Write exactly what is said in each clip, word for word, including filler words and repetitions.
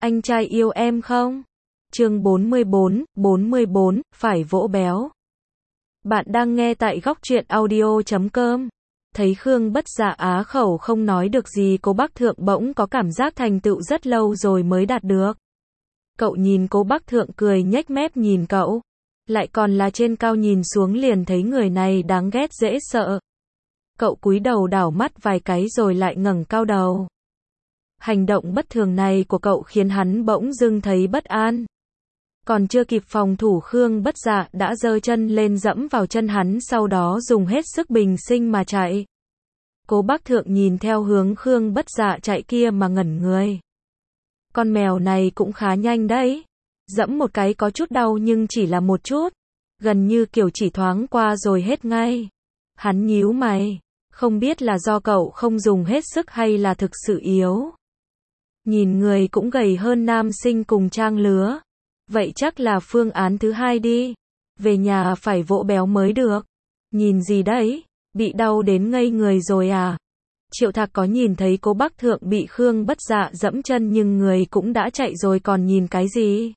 Anh trai yêu em không? Chương bốn mươi bốn, bốn mươi bốn, phải vỗ béo. Bạn đang nghe tại góc truyện audio chấm com. Thấy Khương Bất Dạ á khẩu không nói được gì, Cố Bắc Thượng bỗng có cảm giác thành tựu rất lâu rồi mới đạt được. Cậu nhìn Cố Bắc Thượng cười nhếch mép nhìn cậu. Lại còn là trên cao nhìn xuống liền thấy người này đáng ghét dễ sợ. Cậu cúi đầu đảo mắt vài cái rồi lại ngẩng cao đầu. Hành động bất thường này của cậu khiến hắn bỗng dưng thấy bất an. Còn chưa kịp phòng thủ, Khương Bất Dạ đã giơ chân lên dẫm vào chân hắn, sau đó dùng hết sức bình sinh mà chạy. Cố Bắc Thượng nhìn theo hướng Khương Bất Dạ chạy kia mà ngẩn người. Con mèo này cũng khá nhanh đấy. Dẫm một cái có chút đau nhưng chỉ là một chút. Gần như kiểu chỉ thoáng qua rồi hết ngay. Hắn nhíu mày. Không biết là do cậu không dùng hết sức hay là thực sự yếu. Nhìn người cũng gầy hơn nam sinh cùng trang lứa. Vậy chắc là phương án thứ hai đi. Về nhà phải vỗ béo mới được. Nhìn gì đấy? Bị đau đến ngây người rồi à? Triệu Thạc có nhìn thấy Cố Bắc Thượng bị Khương Bất Dạ dẫm chân nhưng người cũng đã chạy rồi còn nhìn cái gì?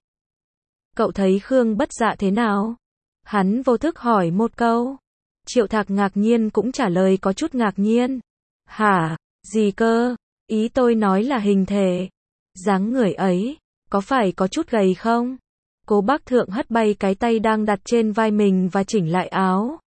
Cậu thấy Khương Bất Dạ thế nào? Hắn vô thức hỏi một câu. Triệu Thạc ngạc nhiên cũng trả lời có chút ngạc nhiên. Hả? Gì cơ? Ý tôi nói là hình thể. Dáng người ấy, có phải có chút gầy không? Cố Bắc Thượng hất bay cái tay đang đặt trên vai mình và chỉnh lại áo.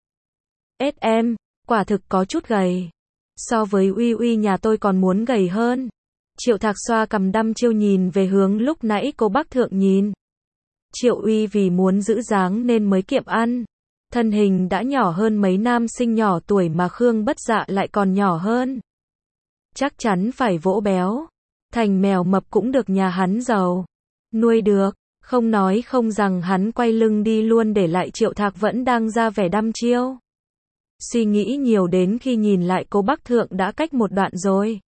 Ết em, quả thực có chút gầy. So với Uy Uy nhà tôi còn muốn gầy hơn. Triệu Thạc xoa cằm đăm chiêu nhìn về hướng lúc nãy Cố Bắc Thượng nhìn. Triệu Uy vì muốn giữ dáng nên mới kiệm ăn. Thân hình đã nhỏ hơn mấy nam sinh nhỏ tuổi mà Khương Bất Dạ lại còn nhỏ hơn. Chắc chắn phải vỗ béo. Thành mèo mập cũng được nhà hắn giàu. Nuôi được. Không nói không rằng hắn quay lưng đi luôn để lại Triệu Thạc vẫn đang ra vẻ đăm chiêu. Suy nghĩ nhiều đến khi nhìn lại Cố Bắc Thượng đã cách một đoạn rồi.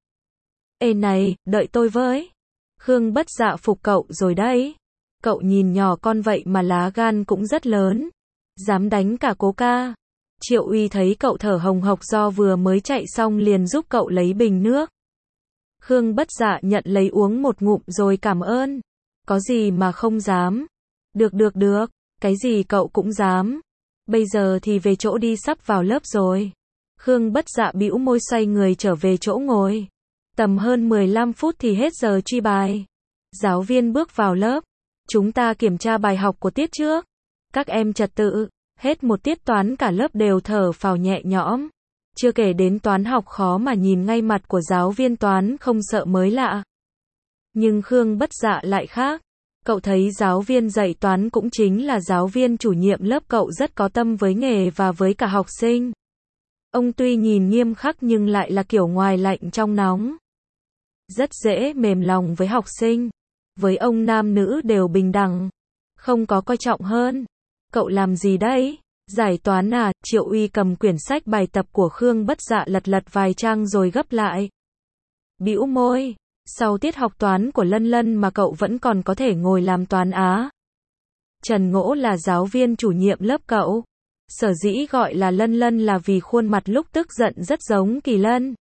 Ê này, đợi tôi với. Khương Bất Dạ phục cậu rồi đấy. Cậu nhìn nhỏ con vậy mà lá gan cũng rất lớn. Dám đánh cả Cố ca. Triệu Uy thấy cậu thở hồng hộc do vừa mới chạy xong liền giúp cậu lấy bình nước. Khương Bất Dạ nhận lấy uống một ngụm rồi cảm ơn. Có gì mà không dám. Được được được, cái gì cậu cũng dám. Bây giờ thì về chỗ đi, sắp vào lớp rồi. Khương Bất Dạ bĩu môi xoay người trở về chỗ ngồi. Tầm hơn mười lăm phút thì hết giờ truy bài. Giáo viên bước vào lớp. Chúng ta kiểm tra bài học của tiết trước. Các em trật tự. Hết một tiết toán cả lớp đều thở phào nhẹ nhõm. Chưa kể đến toán học khó mà nhìn ngay mặt của giáo viên toán không sợ mới lạ. Nhưng Khương Bất Dạ lại khác. Cậu thấy giáo viên dạy toán cũng chính là giáo viên chủ nhiệm lớp cậu rất có tâm với nghề và với cả học sinh. Ông tuy nhìn nghiêm khắc nhưng lại là kiểu ngoài lạnh trong nóng. Rất dễ mềm lòng với học sinh. Với ông nam nữ đều bình đẳng. Không có coi trọng hơn. Cậu làm gì đấy? Giải toán à? Triệu Uy cầm quyển sách bài tập của Khương Bất Dạ lật lật vài trang rồi gấp lại. Bĩu môi. Sau tiết học toán của Lân Lân mà cậu vẫn còn có thể ngồi làm toán á. Trần Ngỗ là giáo viên chủ nhiệm lớp cậu. Sở dĩ gọi là Lân Lân là vì khuôn mặt lúc tức giận rất giống Kỳ Lân.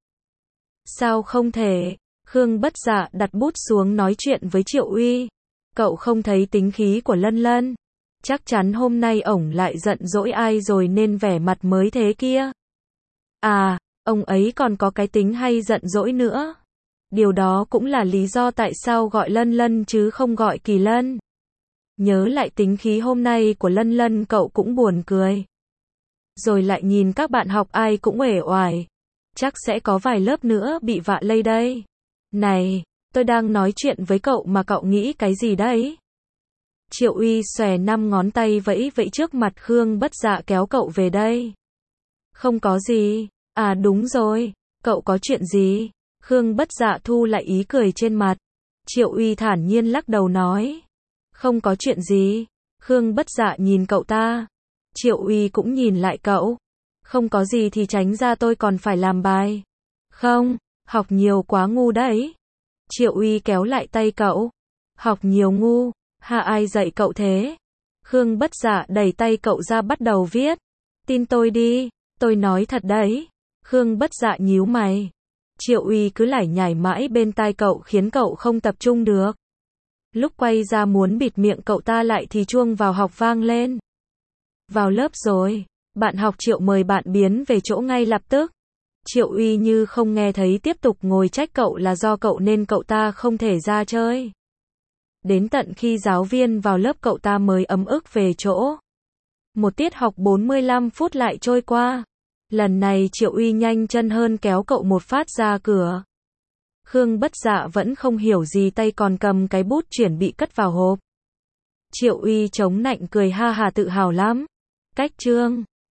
Sao không thể? Khương Bất Dạ đặt bút xuống nói chuyện với Triệu Uy. Cậu không thấy tính khí của Lân Lân. Chắc chắn hôm nay ổng lại giận dỗi ai rồi nên vẻ mặt mới thế kia. À, ông ấy còn có cái tính hay giận dỗi nữa. Điều đó cũng là lý do tại sao gọi Lân Lân chứ không gọi Kỳ Lân. Nhớ lại tính khí hôm nay của Lân Lân cậu cũng buồn cười. Rồi lại nhìn các bạn học ai cũng uể oải. Chắc sẽ có vài lớp nữa bị vạ lây đây. Này, tôi đang nói chuyện với cậu mà cậu nghĩ cái gì đấy? Triệu Uy xòe năm ngón tay vẫy vẫy trước mặt Khương Bất Dạ kéo cậu về đây. Không có gì. À đúng rồi, cậu có chuyện gì? Khương Bất Dạ thu lại ý cười trên mặt. Triệu Uy thản nhiên lắc đầu nói. Không có chuyện gì. Khương Bất Dạ nhìn cậu ta. Triệu Uy cũng nhìn lại cậu. Không có gì thì tránh ra, tôi còn phải làm bài. Không, học nhiều quá ngu đấy. Triệu Uy kéo lại tay cậu. Học nhiều ngu. Hà ai dạy cậu thế? Khương Bất Dạ đẩy tay cậu ra bắt đầu viết. Tin tôi đi, tôi nói thật đấy. Khương Bất Dạ nhíu mày. Triệu Uy cứ lải nhải mãi bên tai cậu khiến cậu không tập trung được. Lúc quay ra muốn bịt miệng cậu ta lại thì chuông vào học vang lên. Vào lớp rồi. Bạn học Triệu mời bạn biến về chỗ ngay lập tức. Triệu Uy như không nghe thấy, tiếp tục ngồi trách cậu là do cậu nên cậu ta không thể ra chơi. Đến tận khi giáo viên vào lớp cậu ta mới ấm ức về chỗ. Một tiết học bốn mươi lăm phút lại trôi qua. Lần này Triệu Uy nhanh chân hơn kéo cậu một phát ra cửa. Khương Bất Dạ vẫn không hiểu gì, tay còn cầm cái bút chuẩn bị cất vào hộp. Triệu Uy chống nạnh cười ha hà, tự hào lắm. Cách chương